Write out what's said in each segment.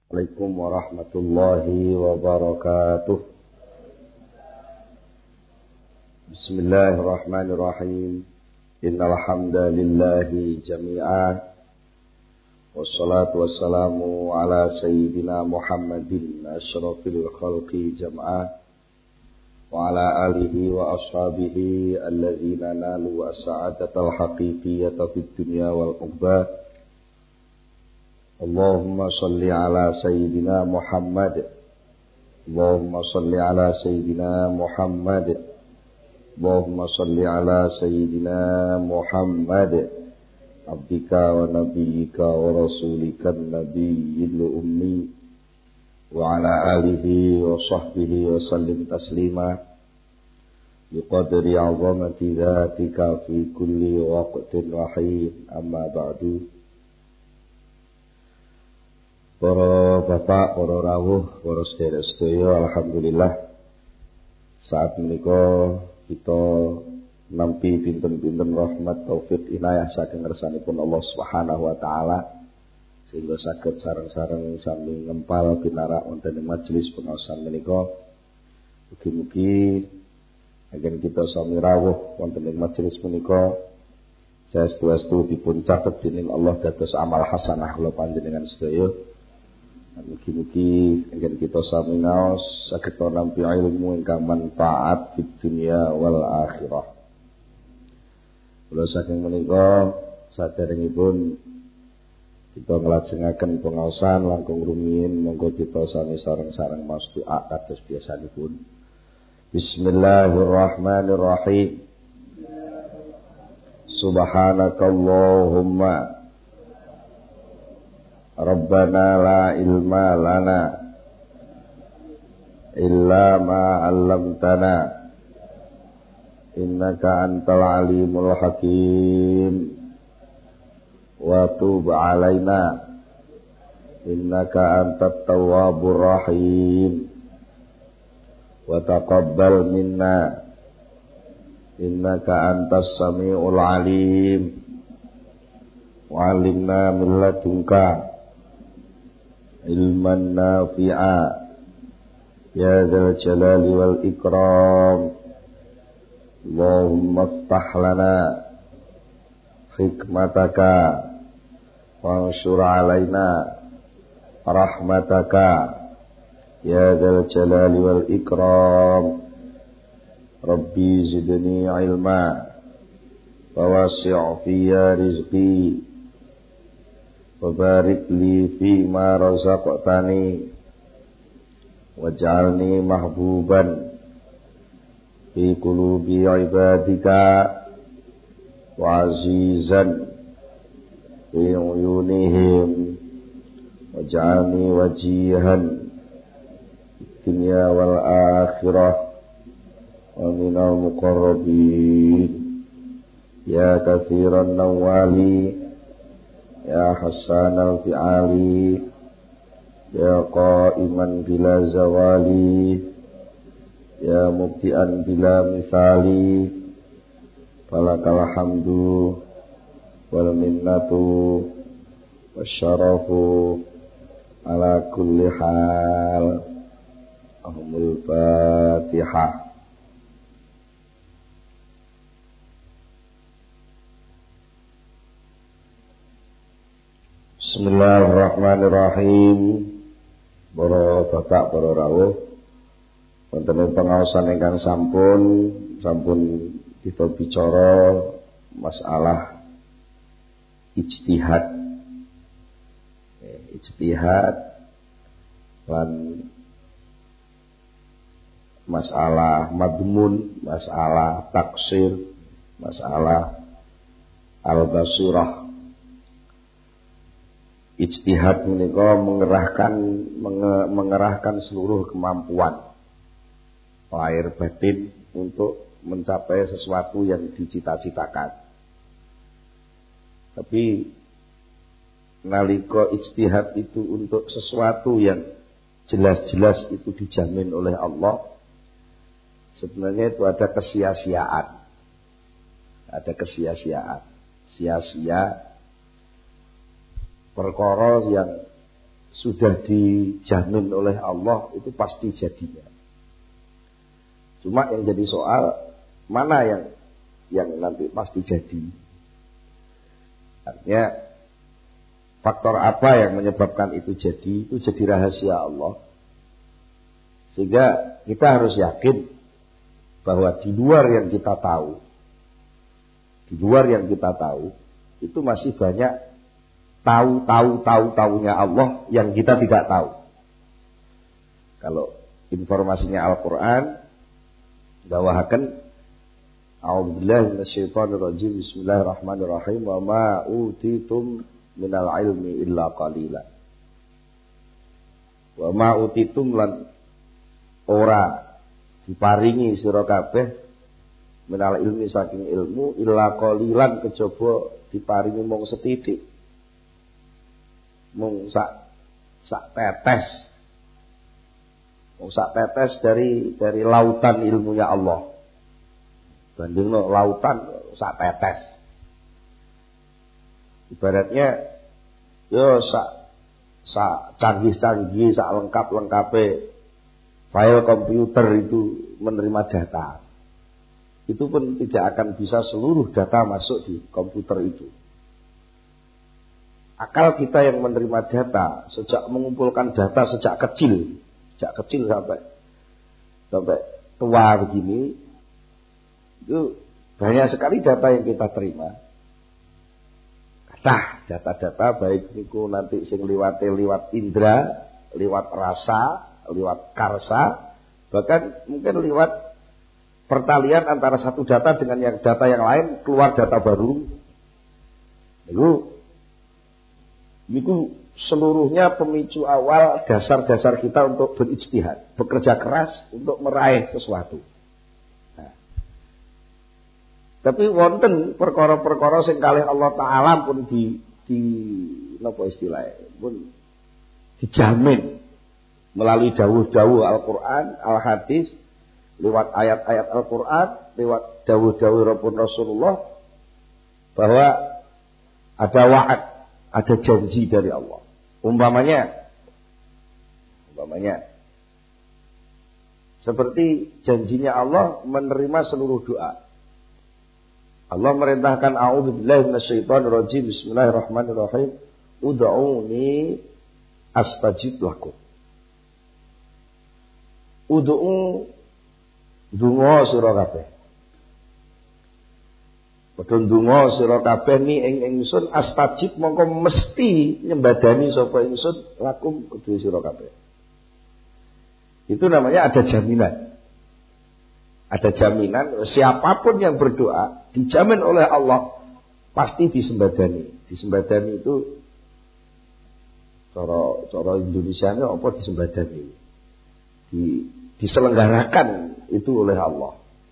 Assalamualaikum warahmatullahi wabarakatuh. Bismillahirrahmanirrahim. Innal hamdalillahi jami'an. Wassalatu wassalamu ala sayyidina Muhammadin asyrafil khalqi jam'an. Wa ala alihi wa ashabihi alladzina nalu as-sa'adatal haqiqiyyata fid dunya wal uqbah. Allahumma salli ala sayyidina Muhammad. Allahumma salli ala sayyidina Muhammad. Allahumma salli ala sayyidina Muhammad. Abdika wa nabiyyika wa rasulika nabiyyil ummi. Wa ala alihi wa sahbihi wa sallim taslima. Biqadri azamati dhatika fi kulli waqtin wa hin. Amma ba'du. Para bapak, para rawuh, para sedherek-sedherek, alhamdulillah saat menika kita nampi pinten-pinten rahmat taufik inayah saking ngersanipun Allah Subhanahu wa taala sehingga saged sareng-sareng sami ngempal pinarak wonten ing majelis pengaosan menika. Mugi-mugi agen kita sami rawuh wonten ing majelis menika saestu-estu dipun catet dening Allah dados amal hasanah kula panjenengan sedaya. Mugi-mugi agen kita sami ngaos saged nampi ilmu ingkang manfaat fid dunya wal akhirah. Kula saking menika saderengipun kita nglajengaken pengaosan langkung rumiyin monggo kita sami sareng-sareng maos doa kados biasanipun. Bismillahirrahmanirrahim. Subhanakallahumma Rabbana la ilma lana illa ma 'allamtana innaka antal alimul hakim wa tub 'alaina innaka antat tawwabur rahim wa taqabbal minna innaka antas samiul alim wa 'allimna min ladunka ilman nafi'a ya dzal jalali wal ikram. Allahumma iftah lana hikmataka wanshur alaina rahmataka ya dzal jalali wal ikram. Rabbi zidni ilma wa wasi' fiyya rizqi wa barik li fi ma razaqtani waj'alni mahbuban fi qulubi ibadika wa azizan fi uyunihim waj'alni wajihan dunya wal akhirah wa minal muqarrabin ya katsiran nawali ya hasanal fi'ali ya qa'iman bila zawali ya mubti'an bila misali falakal hamdu wal minnatu wasyarafu ala kulli hal. Ahmul Fatihah. Bismillahirrahmanirrahim. Para bapak, para rawuh, wonten pengaosan ingkang sampun kita bicara masalah ijtihad. Ijtihad lan masalah madmun, masalah taksir, masalah al-basirah. Ijtihad menika mengerahkan seluruh kemampuan lahir batin untuk mencapai sesuatu yang dicita-citakan. Tapi nalika ijtihad itu untuk sesuatu yang jelas-jelas itu dijamin oleh Allah, sebenarnya itu ada kesia-siaan. Ada kesia-siaan. Sia-sia perkara yang sudah dijamin oleh Allah itu pasti jadinya. Cuma yang jadi soal mana yang nanti pasti jadi. Artinya faktor apa yang menyebabkan itu jadi rahasia Allah. Sehingga kita harus yakin bahwa di luar yang kita tahu itu masih banyak tahunya Allah yang kita tidak tahu. Kalau informasinya Al-Quran bawahaken a'udzubillahi minasyaitonirrajim bismillahirrahmanirrahim wa ma utitum minal ilmi illa qalila wa ma utitum lan ora diparingi sira kabeh minal ilmi saking ilmu illa qalilan kejaba diparingi mung setitik mung sak tetes dari lautan ilmunya Allah. Bandingno lautan sak tetes. Ibaratnya yo sak canggih-canggih, sak lengkap-lengkape file komputer itu menerima data. Itu pun tidak akan bisa seluruh data masuk di komputer itu. Akal kita yang menerima data, sejak mengumpulkan data sejak kecil sampai tua begini, itu banyak sekali data yang kita terima. Data-data baik itu nanti sing liwat indra, liwat rasa, liwat karsa, bahkan mungkin liwat pertalian antara satu data dengan data yang lain keluar data baru. Itu seluruhnya pemicu awal dasar-dasar kita untuk berijtihad, bekerja keras untuk meraih sesuatu. Nah, tapi wonten perkara-perkara sing kalih Allah Taala pun di napa istilahnya pun dijamin melalui dawuh-dawuh Al-Qur'an, Al-Hadis, lewat ayat-ayat Al-Qur'an, lewat dawuh-dawuh Rasulullah bahwa ada wa'ad, ada janji dari Allah. Umpamanya seperti janjinya Allah menerima seluruh doa. Allah merintahkan a'udzubillahi minasyaitonirrajim bismillahirrahmanirrahim ud'uuni astajib lakum. Ud'u donga sira kabeh. Padha ndonga sira kabeh ni ing ingsun astajib mongko mesti nyembadani sapa ingsun lakum kedue sira kabeh. Itu namanya ada jaminan. Ada jaminan siapapun yang berdoa dijamin oleh Allah pasti disembadani. Disembadani itu cara Indonesianya apa disembadani? Diselenggarakan itu oleh Allah.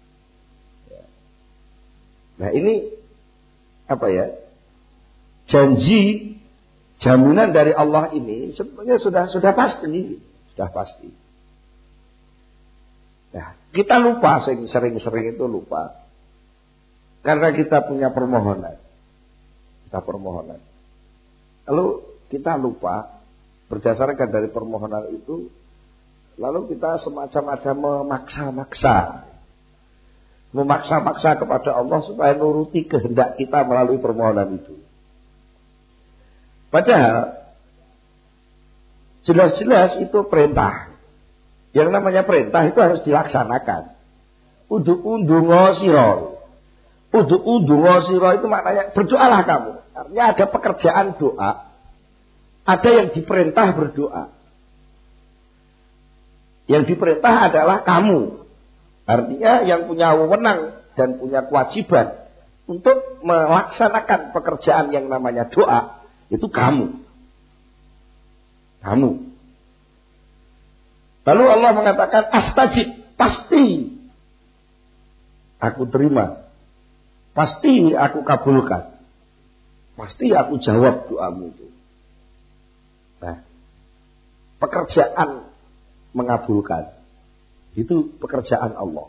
Nah ini apa ya? Janji, jaminan dari Allah ini sebenarnya sudah pasti, sudah pasti. Nah, kita lupa sering-sering itu lupa. Karena kita punya permohonan. Lalu kita lupa berdasarkan dari permohonan itu, lalu kita semacam ada memaksa kepada Allah supaya nuruti kehendak kita melalui permohonan itu. Padahal jelas-jelas itu perintah. Yang namanya perintah itu harus dilaksanakan. Ud'u ndonga sira. Ud'u ndonga sira itu maknanya berdoalah kamu. Artinya ada pekerjaan doa. Ada yang diperintah berdoa. Yang diperintah adalah kamu. Artinya yang punya wewenang dan punya kewajiban untuk melaksanakan pekerjaan yang namanya doa itu kamu. Lalu Allah mengatakan astajib, pasti aku terima, pasti aku kabulkan, pasti aku jawab doamu itu. Nah, pekerjaan mengabulkan itu pekerjaan Allah.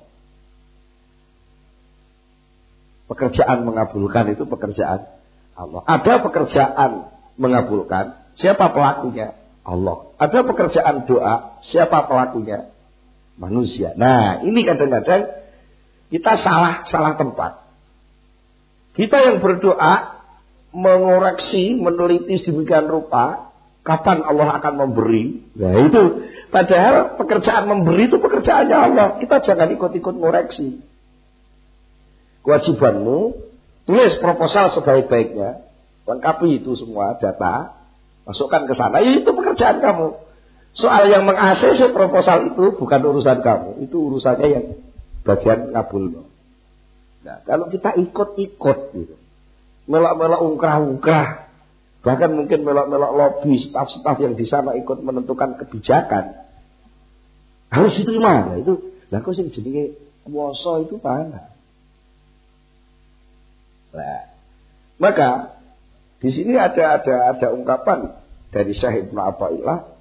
Pekerjaan mengabulkan itu pekerjaan Allah. Ada pekerjaan mengabulkan, siapa pelakunya? Allah. Ada pekerjaan doa, siapa pelakunya? Manusia. Nah, ini kadang-kadang kita salah tempat. Kita yang berdoa mengoreksi, meneliti sedemikian rupa, kapan Allah akan memberi. Nah itu, padahal pekerjaan memberi itu pekerjaannya Allah. Kita jangan ikut-ikut ngoreksi. Kewajibanmu, tulis proposal sebaik-baiknya, lengkapi itu semua data, masukkan ke sana. Itu pekerjaan kamu. Soal yang meng-ACC proposal itu bukan urusan kamu, itu urusannya yang bagian ngabul. Nah, kalau kita ikut-ikut gitu, melak-melak ungkrah-ungkrah, bahkan mungkin melak-melak lobby staf-staf yang di sana ikut menentukan kebijakan, harus diterima. Nah, itu, lah kok sing jenenge kuwasa itu mana? Nah, maka di sini ada ungkapan dari Syekh Ibnu Athaillah,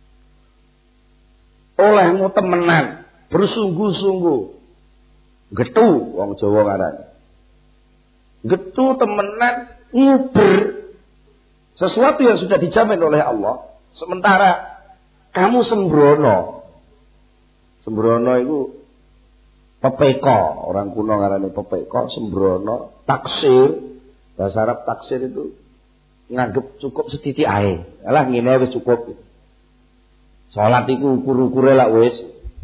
olehmu temenan bersungguh-sungguh getu wong Jawa ngarani. Getu temenan nguber sesuatu yang sudah dijamin oleh Allah, sementara kamu sembrono. Sembrono itu pepeko, orang kuno ngarani pepeko, sembrono, taksir. Bahasa Arab taksir itu nganggep cukup setitik ae. Alah ngene wis cukup. Salat iku ukur-ukure lak wis.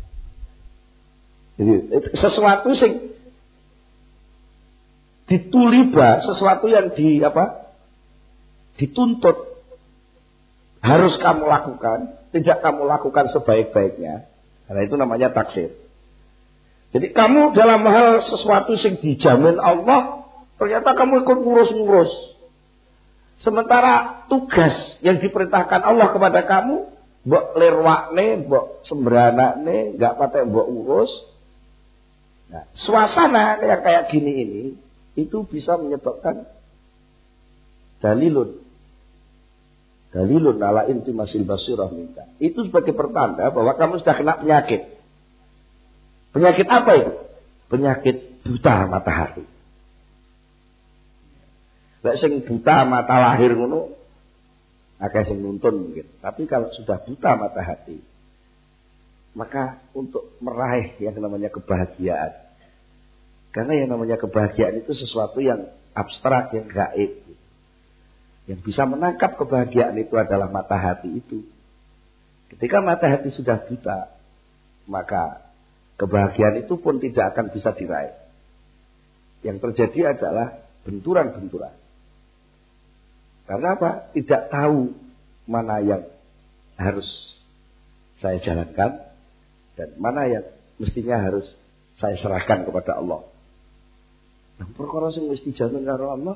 Jadi sesuatu sing dituliba, sesuatu yang dituntut harus kamu lakukan, tidak kamu lakukan sebaik-baiknya. Karena itu namanya taksir. Jadi kamu dalam hal sesuatu yang dijamin Allah, ternyata kamu ikut ngurus-ngurus. Sementara tugas yang diperintahkan Allah kepada kamu, mbok lirwakne, mbok sembranakne, enggak patek mbok urus. Nah, suasana yang kayak gini ini itu bisa menyebabkan dalilun ala intimasil basirah minka. Itu sebagai pertanda bahwa kamu sudah kena penyakit. Penyakit apa itu? Penyakit buta mata hati. Lek sing buta mata lahir ngono akeh sing nuntun mungkin. Tapi kalau sudah buta mata hati, maka untuk meraih yang namanya kebahagiaan. Karena yang namanya kebahagiaan itu sesuatu yang abstrak, yang gaib. Yang bisa menangkap kebahagiaan itu adalah mata hati itu. Ketika mata hati sudah buta, maka kebahagiaan itu pun tidak akan bisa diraih. Yang terjadi adalah benturan-benturan. Karena apa? Tidak tahu mana yang harus saya jalankan dan mana yang mestinya harus saya serahkan kepada Allah. Nah, perkara sing mesti dijamin karo Allah,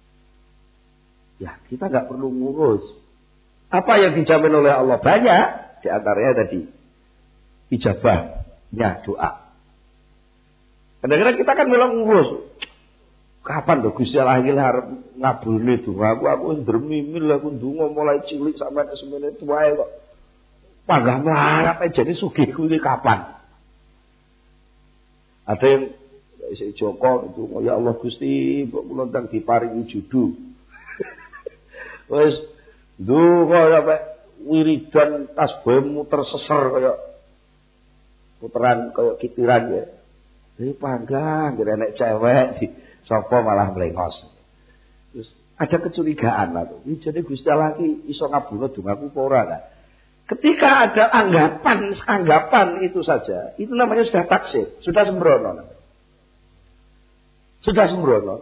ya kita nggak perlu ngurus. Apa yang dijamin oleh Allah banyak, di antaranya tadi ijabahnya doa. Kadang-kadang kita kan bilang ngurus. Kapan tuh Gusti Allah iki arep ngabulne donga aku ndremimil aku ndonga mulai cilik sampai semene tuwae kok. Panggah melarat aja jane sugih kuwi kapan? Ada yang isih Joko itu, oh ya Allah Gusti, mbok kula ndang diparingi judu. Wis ndonga sampai wiridan tasbih muter seser kaya puteran kaya kitiran ya. Iki panggah nek cewek di sapa malah mlengos. Terus ada kecurigaan lah tuh. Ini jadi Gusti Allah iki iso ngabulno dongaku apa ora kan? Ketika ada anggapan itu saja, itu namanya sudah taksir, sudah sembrono. Sudah sembrono.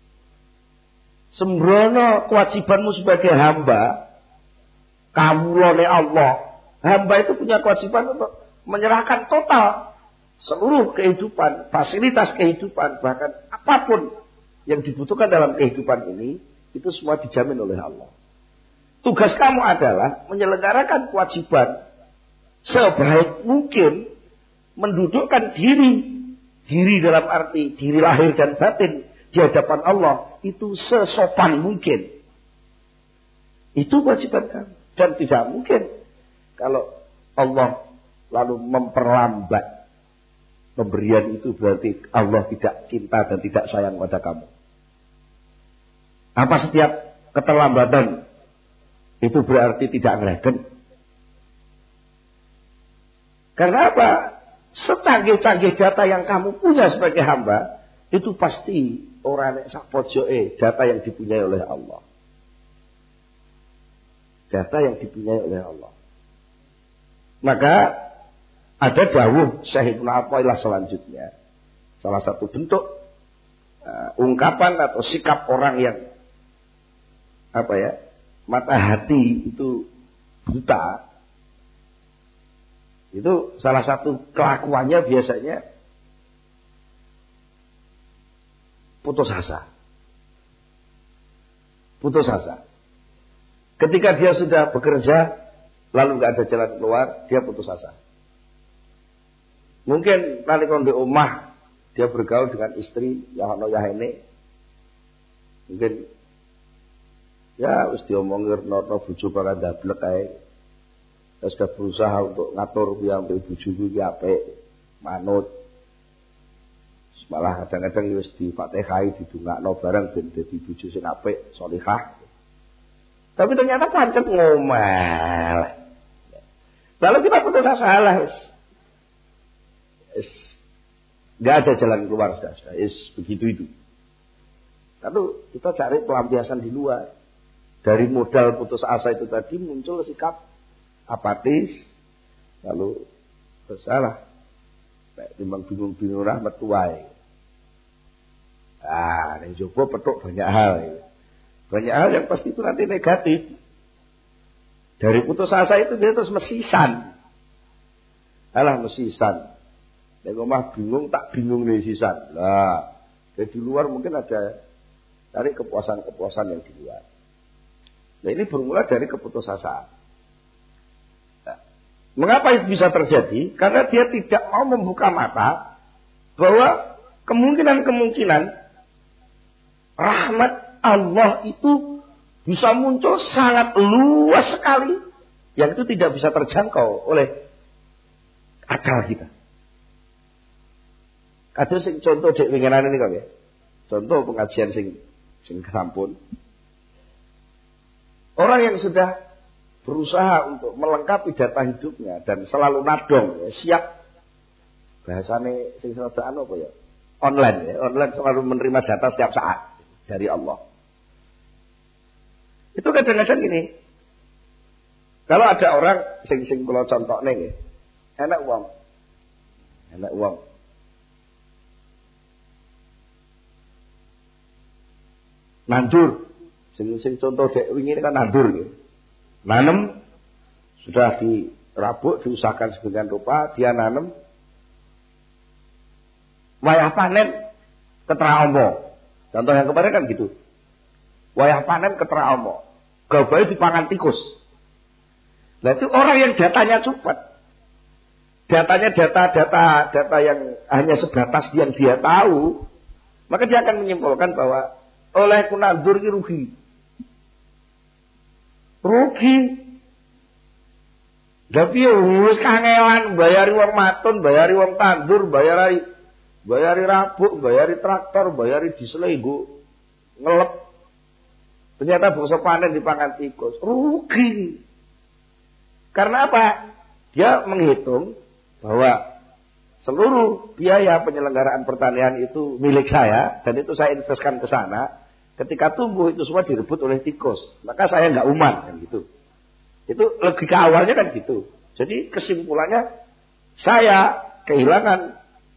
Sembrono kewajibanmu sebagai hamba, kawulane Allah. Hamba itu punya kewajiban untuk menyerahkan total seluruh kehidupan, fasilitas kehidupan, bahkan apapun yang dibutuhkan dalam kehidupan ini, itu semua dijamin oleh Allah. Tugas kamu adalah menyelenggarakan kewajiban sebaik mungkin, mendudukkan diri dalam arti diri lahir dan batin di hadapan Allah itu sesopan mungkin. Itu kewajiban kamu. Dan tidak mungkin kalau Allah lalu memperlambat pemberian itu, berarti Allah tidak cinta dan tidak sayang pada kamu. Apa setiap keterlambatan itu berarti tidak ngelegen? Karena apa? Secanggih-canggih data yang kamu punya sebagai hamba, itu pasti orang sak pojoke data yang dipunyai oleh Allah. Data yang dipunyai oleh Allah. Maka ada dawuh Syekh Ibnu Athaillah selanjutnya. Salah satu bentuk ungkapan atau sikap orang yang mata hati itu buta. Itu salah satu kelakuannya biasanya putus asa. Putus asa. Ketika dia sudah bekerja, lalu nggak ada jalan keluar, dia putus asa. Mungkin nalika di omah dia bergaul dengan istri yang ono yahene. Mungkin ya wis diomongi reno bojo para ndablek kae. Wis sudah berusaha untuk ngatur yang bojo iki apik, manut. Malah kadang-kadang wis di Fatihah didongakno bareng ben dadi bojo sing apik, salihah. Tapi ternyata pancet ngomel. Lalu kita putus asa lah wis. Gak ada jalan keluar sudah. Begitu itu. Lalu kita cari pelampiasan di luar. Dari modal putus asa itu tadi muncul sikap apatis. Lalu bersalah. Timbang bingung-bingung rahmat tuai. Yang coba petuk banyak hal. Banyak hal yang pasti itu nanti negatif. Dari putus asa itu dia terus mesisan. Mesisan. Nek omah bingung tak bingung nih sisan. Lah, di luar mungkin ada cari kepuasan-kepuasan yang di luar. Nah, ini bermula dari keputusasaan. Nah, mengapa itu bisa terjadi? Karena dia tidak mau membuka mata bahwa kemungkinan rahmat Allah itu bisa muncul sangat luas sekali yang itu tidak bisa terjangkau oleh akal kita. Kados sing contoh dek winginane niku nggih. Contoh pengajian sing sampun. Orang yang sudah berusaha untuk melengkapi data hidupnya dan selalu nadong, siap bahasane sing rada apa ya? Online ya, online selalu menerima data setiap saat dari Allah. Itu kadang-kadang gini. Kalau ada orang sing kula contohne nggih. Enak uang. Nandur. Sing contoh dek wingi kan nandur ya. Nanem sudah dirabuk, diusahakan sedemikian rupa, dia nanem. Wayah panen ketera ombo. Contoh yang kemarin kan gitu. Wayah panen ketera ombo. Gabahe dipangan tikus. Nah itu orang yang datanya cepat. Datanya data yang hanya sebatas yang dia tahu, maka dia akan menyimpulkan bahwa oleh kunandur ini rugi. Tapi wis kangelan bayari wong matun, bayari wong tandur, bayari rabuk, bayari traktor, bayari disley nggo ngelep. Ternyata bangsa panen dipangan tikus. Rugi. Karena apa? Dia menghitung bahwa seluruh biaya penyelenggaraan pertanian itu milik saya dan itu saya investkan ke sana. Ketika tumbuh itu semua direbut oleh tikus, maka saya nggak uman kan gitu. Itu logika awalnya kan gitu. Jadi kesimpulannya saya kehilangan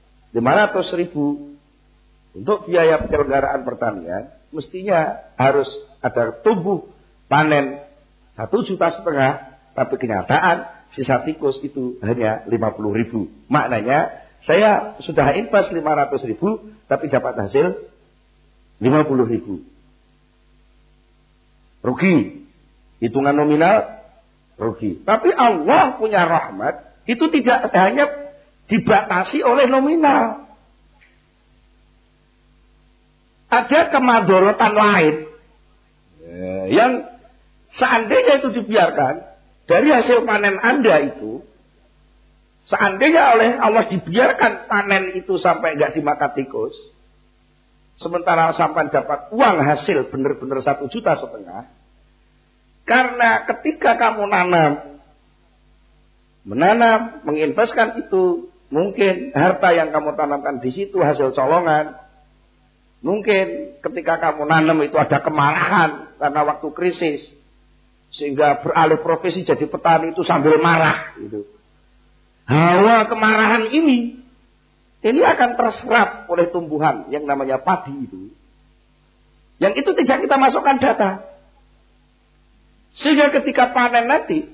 500.000 untuk biaya penyelenggaraan pertanian. Mestinya harus ada tumbuh panen 1,5 juta, tapi kenyataan sisa tikus itu hanya 50.000. Maknanya saya sudah invest 500.000 tapi dapat hasil 50.000. Rugi. Hitungan nominal rugi. Tapi Allah punya rahmat itu tidak hanya dibatasi oleh nominal. Ada kemadharatan lain yang seandainya itu dibiarkan dari hasil panen Anda itu, seandainya oleh Allah dibiarkan panen itu sampai nggak dimakan tikus, sementara sampai dapat uang hasil benar-benar 1,5 juta, karena ketika kamu nanam menanam, menginvestkan itu. Mungkin harta yang kamu tanamkan di situ hasil colongan. Mungkin ketika kamu nanam itu ada kemarahan karena waktu krisis. Sehingga beralih profesi jadi petani itu sambil marah. Gitu. Hawa kemarahan ini akan terserap oleh tumbuhan yang namanya padi itu. Yang itu tidak kita masukkan data. Sehingga ketika panen nanti,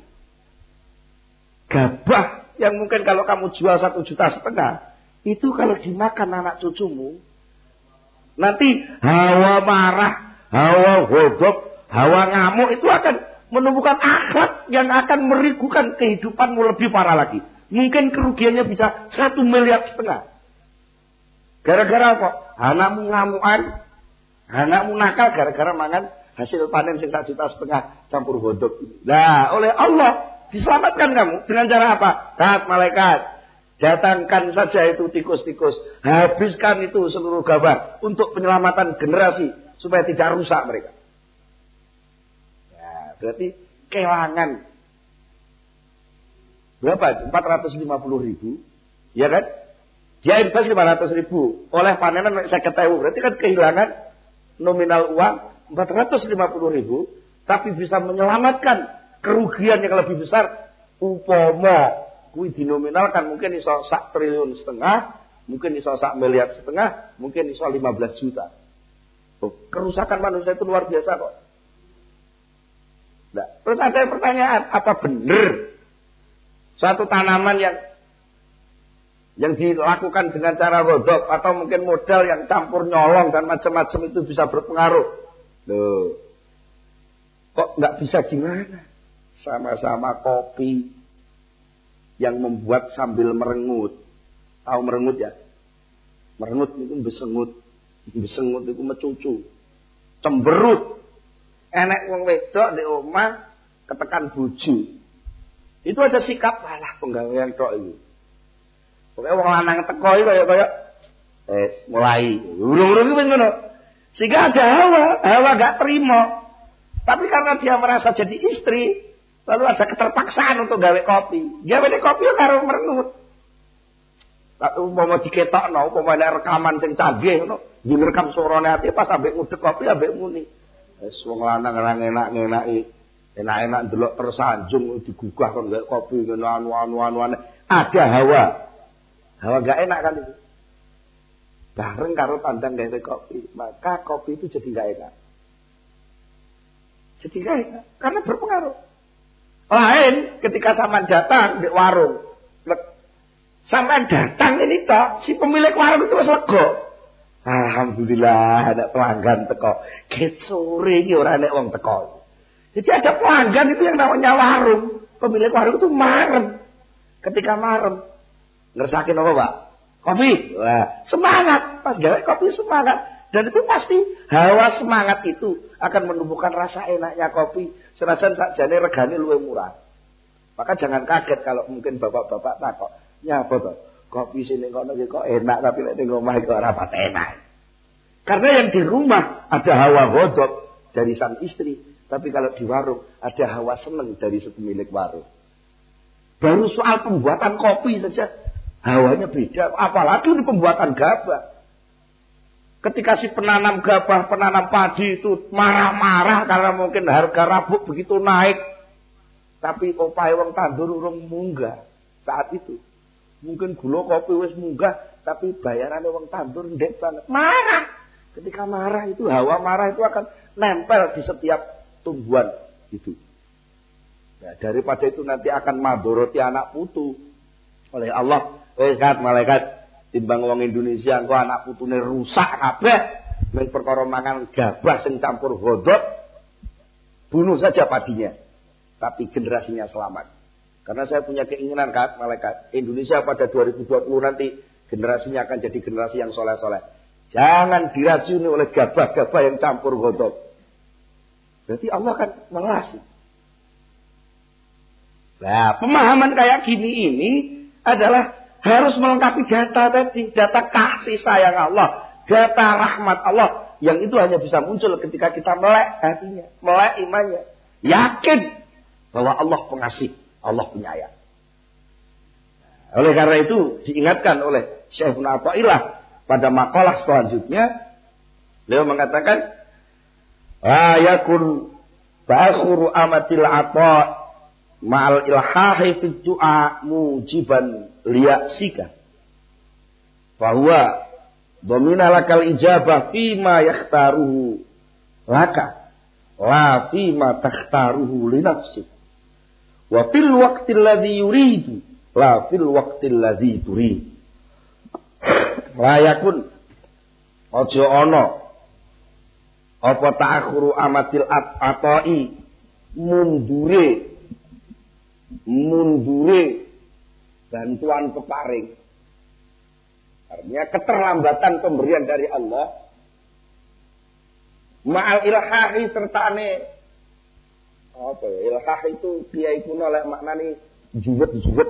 gabah yang mungkin kalau kamu jual 1,5 juta, itu kalau dimakan anak cucumu, nanti hawa marah, hawa godok, hawa ngamuk itu akan menumbuhkan akhlak yang akan merigukan kehidupanmu lebih parah lagi. Mungkin kerugiannya bisa 1,5 miliar. Gara-gara apa? Anakmu ngamuan, anakmu nakal gara-gara makan hasil panen 1,5 juta campur godok. Nah, oleh Allah diselamatkan kamu dengan cara apa? Taat malaikat. Datangkan saja itu tikus-tikus. Habiskan itu seluruh gabah untuk penyelamatan generasi supaya tidak rusak mereka. Ya, berarti kelangan. Berapa? 450.000. Ya kan? Dia invest 500.000. Oleh panenan 50.000. Berarti kan kehilangan nominal uang 450.000. Tapi bisa menyelamatkan kerugian yang lebih besar. Upama kui dinominalkan mungkin iso 1,5 triliun, mungkin iso 1,5 miliar, mungkin iso 15 juta. Kerusakan manusia itu luar biasa kok. Nah, terus ada pertanyaan, apa benar suatu tanaman yang dilakukan dengan cara rodok atau mungkin modal yang campur nyolong dan macam-macam itu bisa berpengaruh? Loh, kok nggak bisa gimana? Sama-sama kopi yang membuat sambil merengut. Tahu merengut ya? Merengut itu besengut. Besengut itu mecucu. Cemberut. Enek wong wedok di omah ketekan bojo. Itu ada sikap alah penggawean tok iki. Pokoke wong lanang teko iki kaya mulai. Urung-urung iki wis ngono. Sehingga ada hawa gak terima. Tapi karena dia merasa jadi istri, lalu ada keterpaksaan untuk gawe kopi. Gawe kopi karo merengut. Tak umpama diketokno, umpama rekaman sing canggih ngono, direkam suarane ati pas ambek ngudek kopi ambek muni. Wis wong lanang ora enak-enaki. Enak-enak ndelok tersanjung digugah kon gawe kopi ngono anu-anu. Ada hawa. Hawa gak enak kan itu. Bareng karo pandang gawe kopi, maka kopi itu jadi gak enak. Jadi gak enak karena berpengaruh. Lain ketika sampean datang di warung. Sampean datang ini toh, si pemilik warung itu wis lega. Alhamdulillah ada pelanggan teko. Ket sore iki ora nek wong teko. Jadi ada pelanggan itu yang namanya warung. Pemilik warung itu marem. Ketika marem, ngersakin apa, Pak? Kopi. Wah, semangat. Pas gawe kopi semangat. Dan itu pasti hawa semangat itu akan menumbuhkan rasa enaknya kopi. Senajan sakjane regane luwih murah. Maka jangan kaget kalau mungkin bapak-bapak takok, "Nyapa to? Kopi sini kono kok enak tapi nek ning omah kok ora pat enak." Karena yang di rumah ada hawa godok dari sang istri, tapi kalau di warung ada hawa seneng dari si pemilik warung. Baru soal pembuatan kopi saja hawanya beda, apalagi di pembuatan gabah. Ketika si penanam gabah, penanam padi itu marah-marah karena mungkin harga rabuk begitu naik. Tapi opahe wong tandur urung munggah saat itu. Mungkin gula kopi wis munggah, tapi bayarannya wong tandur ndek banget. Marah. Ketika marah itu, hawa marah itu akan nempel di setiap tumbuhan itu. Nah, daripada itu nanti akan madoroti anak putu. Oleh Allah, malaikat timbang wong Indonesia engko anak putune rusak kabeh men perkara mangan gabah sing campur godhog, bunuh saja padinya. Tapi generasinya selamat. Karena saya punya keinginan malaikat Indonesia pada 2020 nanti generasinya akan jadi generasi yang soleh-soleh. Jangan diracuni oleh gabah-gabah yang campur godhog. Berarti Allah akan mengasihi. Nah, pemahaman kayak gini ini adalah harus melengkapi data tadi, data kasih sayang Allah, data rahmat Allah, yang itu hanya bisa muncul ketika kita melek hatinya, melek imannya, yakin bahwa Allah pengasih, Allah penyayang. Oleh karena itu diingatkan oleh Syekh Ibnu Athaillah pada makalah selanjutnya, beliau mengatakan, la yakun ta'khuru amatil ata ma'al ilhahi fi du'a mujiban liyasika. Fahuwa dhamina lakal ijabah fima yakhtaruhu laka la fima takhtaruhu li nafsik. Wa fil waqtil ladzi yuridu la fil waqtil ladzi turid. Layakun ojo ono apa ta'khuru amatil atai mundure bantuan peparing. Artinya keterlambatan pemberian dari Allah ma'al ilhahi sertane apa ya, ilhah itu kiai kuno lek maknane juwet.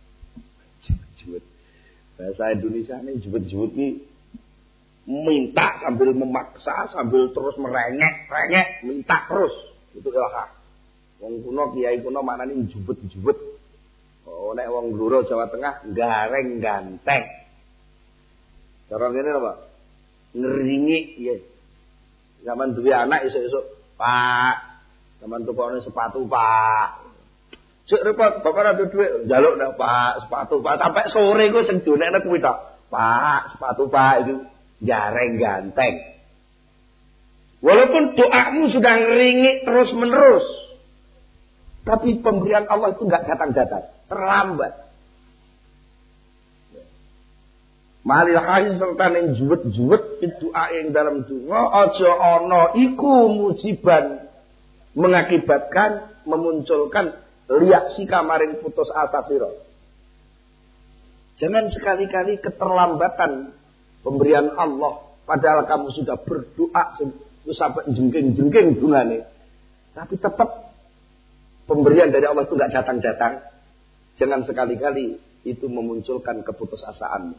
Bahasa Indonesia ini juwet iki minta sambil memaksa, sambil terus merengek, minta terus. Itu ilhah. Wong kuno kiai kuno maknane juwet. Oh nek wong Blora Jawa Tengah gareng ganteng. Cara ngene lho, Pak. Ngeringi ya. Zaman duwe anak esuk-esuk, Pak. Zaman tukone sepatu, Pak. Cek repot, bapak ora duwe njaluk ndak Pak, sepatu Pak. Sampai sore ku sing donekne kuwi tok. Pak, sepatu Pak itu gareng ganteng. Walaupun doamu sudah ngeringi terus-menerus, tapi pemberian Allah itu enggak datang-datang, terlambat. Malil haji serta ning juwet-juwet doa yang dalam donga aja ana iku mujiban mengakibatkan memunculkan liak si kamarin putus asa sira. Jangan sekali-kali keterlambatan pemberian Allah padahal kamu sudah berdoa sampai jengking-jengking dungane. Tapi tetap pemberian dari Allah itu enggak datang-datang. Jangan sekali-kali itu memunculkan keputusasaanmu.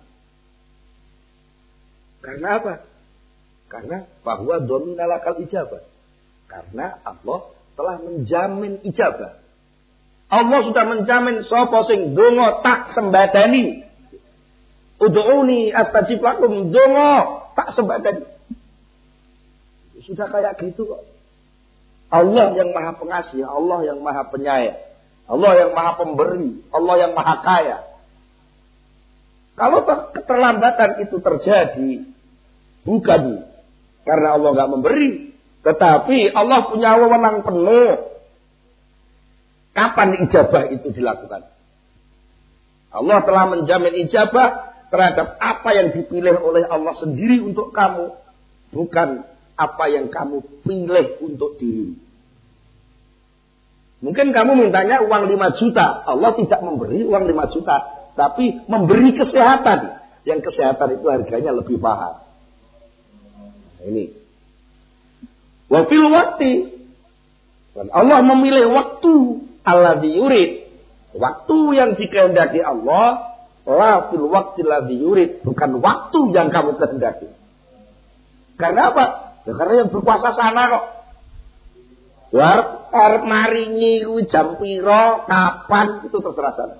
Karena apa? Karena bahwa dominalakal ijabah. Karena Allah telah menjamin ijabah. Allah sudah menjamin sapa sing donga tak sembadani. Ud'uni astajib lakum, donga tak sembadani. Sudah kayak gitu kok. Allah yang Maha Pengasih, Allah yang Maha Penyayang, Allah yang Maha Pemberi, Allah yang Maha Kaya. Kalau keterlambatan itu terjadi bukan karena Allah enggak memberi, tetapi Allah punya wewenang penuh. Kapan ijabah itu dilakukan? Allah telah menjamin ijabah terhadap apa yang dipilih oleh Allah sendiri untuk kamu, bukan apa yang kamu pilih untuk diri. Mungkin kamu mintanya uang 5 juta, Allah tidak memberi uang 5 juta, tapi memberi kesehatan. Yang kesehatan itu harganya lebih mahal. Ini. Wa fil waqti, Allah memilih waktu alladzi yurid. Waktu yang dikehendaki Allah, la fil waqti alladzi yurid, bukan waktu yang kamu kehendaki. Karena apa? Ya karena yang berkuasa sana kok. Arep maringi kuwi jam pira, kapan itu terserah sana.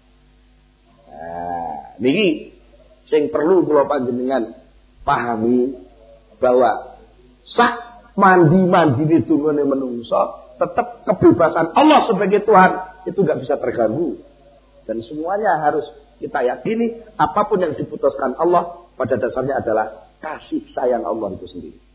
Nah, niki sing perlu kula panjenengan pahami bahwa sak mandi-mandine dungane menungso tetap kebebasan Allah sebagai Tuhan itu enggak bisa terganggu. Dan semuanya harus kita yakini apapun yang diputuskan Allah pada dasarnya adalah kasih sayang Allah itu sendiri.